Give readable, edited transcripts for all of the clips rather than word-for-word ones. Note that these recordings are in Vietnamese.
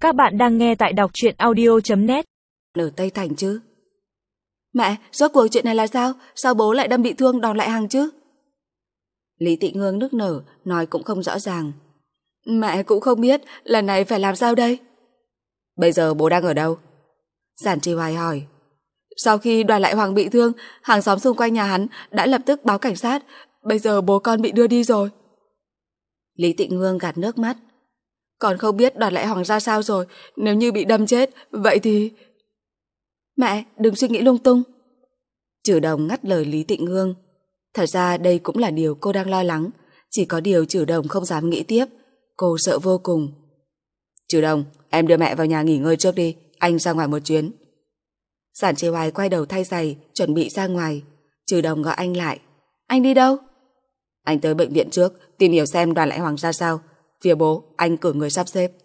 Các bạn đang nghe tại đọc truyện audio.net. Ở Tây Thành chứ? Mẹ, rốt cuộc chuyện này là sao? Sao bố lại đâm bị thương đòn lại Hằng chứ? Lý Tị Ngương nức nở, nói cũng không rõ ràng. Mẹ cũng không biết, lần này phải làm sao đây? Bây giờ bố đang ở đâu? Giản Trì Hoài hỏi. Sau khi Đoàn Lại Hoàng bị thương, hàng xóm xung quanh nhà hắn đã lập tức báo cảnh sát. Bây giờ bố con bị đưa đi rồi. Lý Tị Ngương gạt nước mắt. Còn không biết Đoàn Lại Hoàng ra sao rồi. Nếu như bị đâm chết, vậy thì... Mẹ, đừng suy nghĩ lung tung. Trử Đồng ngắt lời Lý Tị Ngương. Thật ra đây cũng là điều cô đang lo lắng. Chỉ có điều Trử Đồng không dám nghĩ tiếp. Cô sợ vô cùng. Trử Đồng, em đưa mẹ vào nhà nghỉ ngơi trước đi. Anh ra ngoài một chuyến. Giản Trì Hoài quay đầu thay giày, chuẩn bị ra ngoài. Trử Đồng gọi anh lại. Anh đi đâu? Anh tới bệnh viện trước, tìm hiểu xem Đoàn Lại Hoàng ra sao. Phía bố, anh cử người sắp xếp.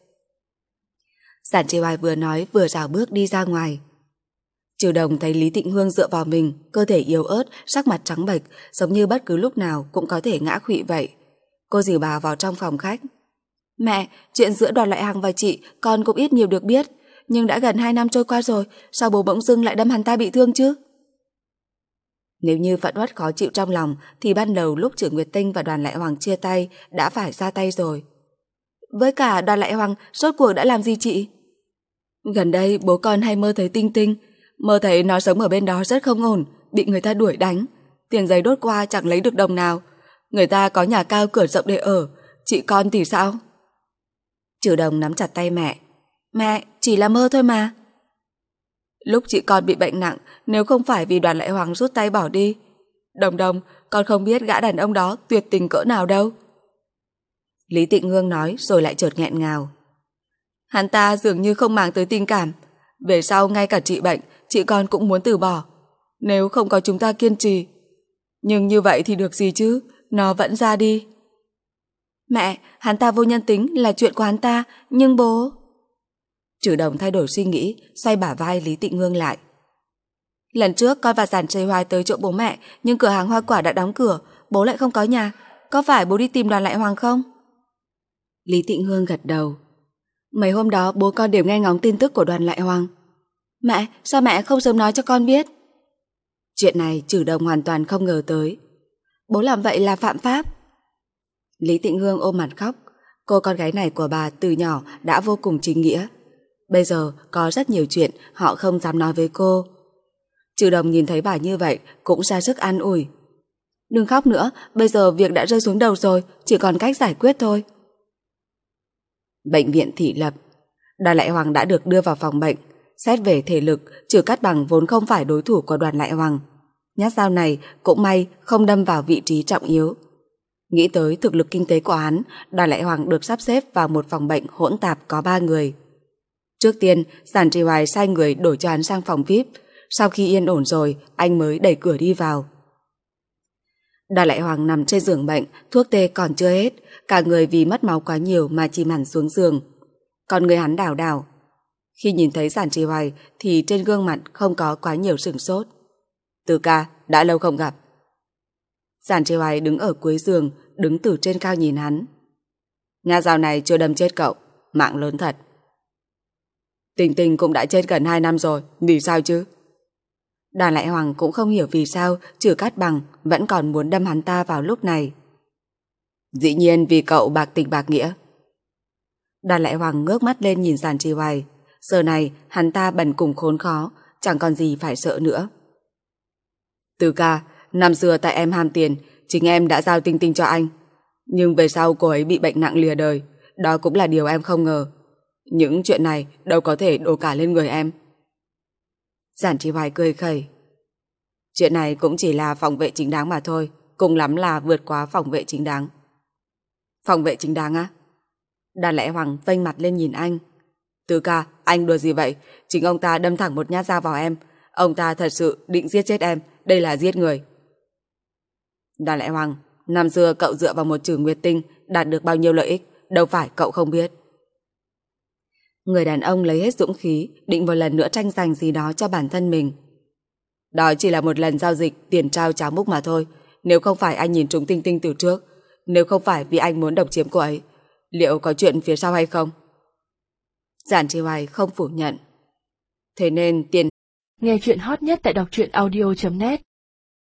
Giản Trì Hoài vừa nói vừa rảo bước đi ra ngoài. Trử Đồng thấy Lý Tịnh Hương dựa vào mình, cơ thể yếu ớt, sắc mặt trắng bệch, giống như bất cứ lúc nào cũng có thể ngã khuỵu vậy. Cô dìu bà vào trong phòng khách. Mẹ, chuyện giữa Đoàn Lại Hằng và chị con cũng ít nhiều được biết. Nhưng đã gần 2 năm trôi qua rồi, sao bố bỗng dưng lại đâm hắn ta bị thương chứ? Nếu như Phận Uất khó chịu trong lòng thì ban đầu lúc Trử Nguyệt Tinh và Đoàn Lại Hoàng chia tay đã phải ra tay rồi. Với cả Đoàn Lại Hoàng rốt cuộc đã làm gì chị? Gần đây bố con hay mơ thấy Tinh Tinh, mơ thấy nó sống ở bên đó rất không ổn, bị người ta đuổi đánh, tiền giấy đốt qua chẳng lấy được đồng nào. Người ta có nhà cao cửa rộng để ở, chị con thì sao? Trử Đồng nắm chặt tay mẹ. Mẹ, chỉ là mơ thôi mà. Lúc chị con bị bệnh nặng, nếu không phải vì Đoàn Lại Hoàng rút tay bỏ đi, Đồng Đồng, con không biết gã đàn ông đó tuyệt tình cỡ nào đâu. Lý Tịnh Ngương nói rồi lại chợt nghẹn ngào. Hắn ta dường như không màng tới tình cảm. Về sau ngay cả trị bệnh, chị con cũng muốn từ bỏ. Nếu không có chúng ta kiên trì. Nhưng như vậy thì được gì chứ, nó vẫn ra đi. Mẹ, hắn ta vô nhân tính là chuyện của hắn ta, nhưng bố... Trử Đồng thay đổi suy nghĩ, xoay bả vai Lý Tịnh Ngương lại. Lần trước con và Giản Trì Hoài tới chỗ bố mẹ, nhưng cửa hàng hoa quả đã đóng cửa, bố lại không có nhà. Có phải bố đi tìm Đoàn Lại Hoàng không? Lý Tịnh Ngương gật đầu. Mấy hôm đó bố con đều nghe ngóng tin tức của Đoàn Lại Hoàng. Mẹ, sao mẹ không sớm nói cho con biết? Chuyện này Trử Đồng hoàn toàn không ngờ tới. Bố làm vậy là phạm pháp. Lý Tịnh Ngương ôm mặt khóc. Cô con gái này của bà từ nhỏ đã vô cùng chính nghĩa. Bây giờ có rất nhiều chuyện họ không dám nói với cô. Trử Đồng nhìn thấy bà như vậy cũng ra sức an ủi. Đừng khóc nữa, bây giờ việc đã rơi xuống đầu rồi, chỉ còn cách giải quyết thôi. Bệnh viện Thị Lập. Đoàn Lại Hoàng đã được đưa vào phòng bệnh. Xét về thể lực, Trử Cát Bằng vốn không phải đối thủ của Đoàn Lại Hoàng. Nhát dao này cũng may không đâm vào vị trí trọng yếu. Nghĩ tới thực lực kinh tế của hắn, Đoàn Lại Hoàng được sắp xếp vào một phòng bệnh hỗn tạp có 3 người. Trước tiên, Giản Trì Hoài sai người đổi cho hắn sang phòng VIP. Sau khi yên ổn rồi, anh mới đẩy cửa đi vào. Đoàn Lại Hoàng nằm trên giường bệnh, thuốc tê còn chưa hết, cả người vì mất máu quá nhiều mà chìm hẳn xuống giường. Còn người hắn đảo đảo. Khi nhìn thấy Giản Trì Hoài thì trên gương mặt không có quá nhiều sửng sốt. Từ ca, đã lâu không gặp. Giản Trì Hoài đứng ở cuối giường, đứng từ trên cao nhìn hắn. Nhát dao này chưa đâm chết cậu, mạng lớn thật. Tình Tình cũng đã chết gần 2 năm rồi, vì sao chứ? Đoàn Lại Hoàng cũng không hiểu vì sao Trử Cát Bằng vẫn còn muốn đâm hắn ta vào lúc này. Dĩ nhiên vì cậu bạc tình bạc nghĩa. Đoàn Lại Hoàng ngước mắt lên nhìn Giản Trì Hoài. Giờ này hắn ta bần cùng khốn khó, chẳng còn gì phải sợ nữa. Từ ca, năm xưa tại em ham tiền, chính em đã giao Tinh Tinh cho anh. Nhưng về sau cô ấy bị bệnh nặng lìa đời, đó cũng là điều em không ngờ. Những chuyện này đâu có thể đổ cả lên người em. Giản Trì Hoài cười khẩy. Chuyện này cũng chỉ là phòng vệ chính đáng mà thôi, cùng lắm là vượt quá phòng vệ chính đáng. Phòng vệ chính đáng á? Đoàn Lại Hoàng vênh mặt lên nhìn anh. Từ ca, anh đùa gì vậy? Chính ông ta đâm thẳng một nhát dao vào em. Ông ta thật sự định giết chết em, đây là giết người. Đoàn Lại Hoàng, năm xưa cậu dựa vào một Trử Nguyệt Tinh đạt được bao nhiêu lợi ích, đâu phải cậu không biết. Người đàn ông lấy hết dũng khí, định một lần nữa tranh giành gì đó cho bản thân mình. Đó chỉ là một lần giao dịch tiền trao cháo múc mà thôi. Nếu không phải anh nhìn trúng Tinh Tinh từ trước, nếu không phải vì anh muốn độc chiếm cô ấy, liệu có chuyện phía sau hay không? Giản Chi Hoài không phủ nhận. Thế nên tiền... Nghe chuyện hot nhất tại đọc truyện audio.net